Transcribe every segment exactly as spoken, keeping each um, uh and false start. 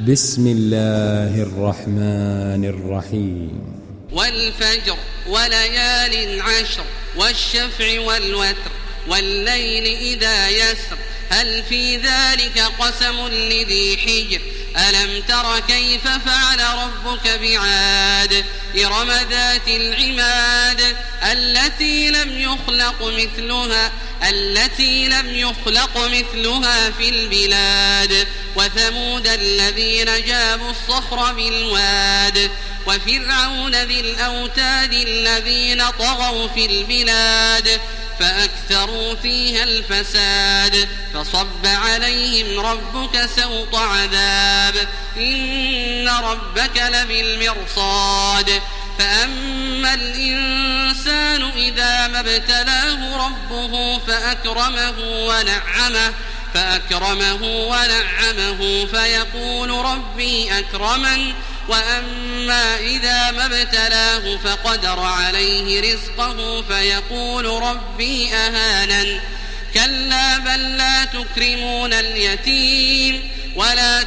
بسم الله الرحمن الرحيم والفجر وليال عشر والشفع والوتر والليل إذا يسر هل في ذلك قسم لذي حجر ألم تر كيف فعل ربك بعاد إرم ذات العماد التي لم يخلق مثلها التي لم يخلق مثلها في البلاد وثمود الذين جابوا الصخر بالواد وفرعون ذي الأوتاد الذين طغوا في البلاد فأكثروا فيها الفساد فصب عليهم ربك سوط عذاب إن ربك لبالمرصاد فأما الإنسان إذا ما ابتلاه ربه فأكرمه ونعمه فأكرمه ونعمه فيقول ربي أكرمن وأما إذا ما ابتلاه فقدر عليه رزقه فيقول ربي أهانن كلا بل لا تكرمون اليتيم ولا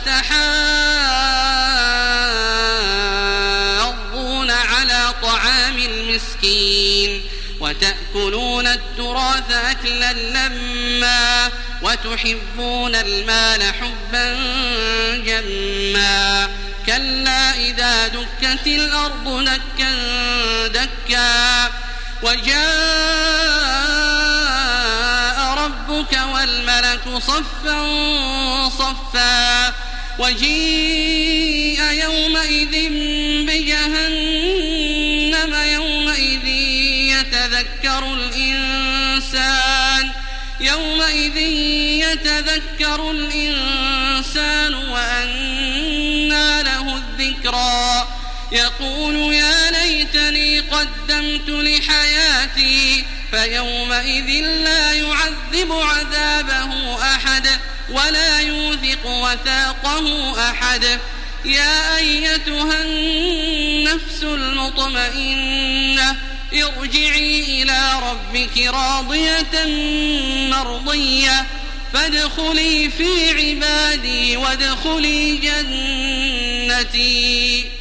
تحاضون على طعام المسكين وتأكلون التراث أكلا لما وتحبون المال حبا جما كلا إذا دكت الأرض دكا دكا وجاء ربك والملك صفا صفا وجيء يومئذ بجهنم يومئذ يتذكر الإنسان يومئذ يتذكر الإنسان وأنى له الذكرى يقول يا ليتني قدمت لحياتي فيومئذ لا يعذب عذابه أحد ولا يوثق وثاقه أحد يا أيتها النفس المطمئنة ارجعي إلى ربك راضية مرضية فادخلي في عبادي وادخلي جنتي.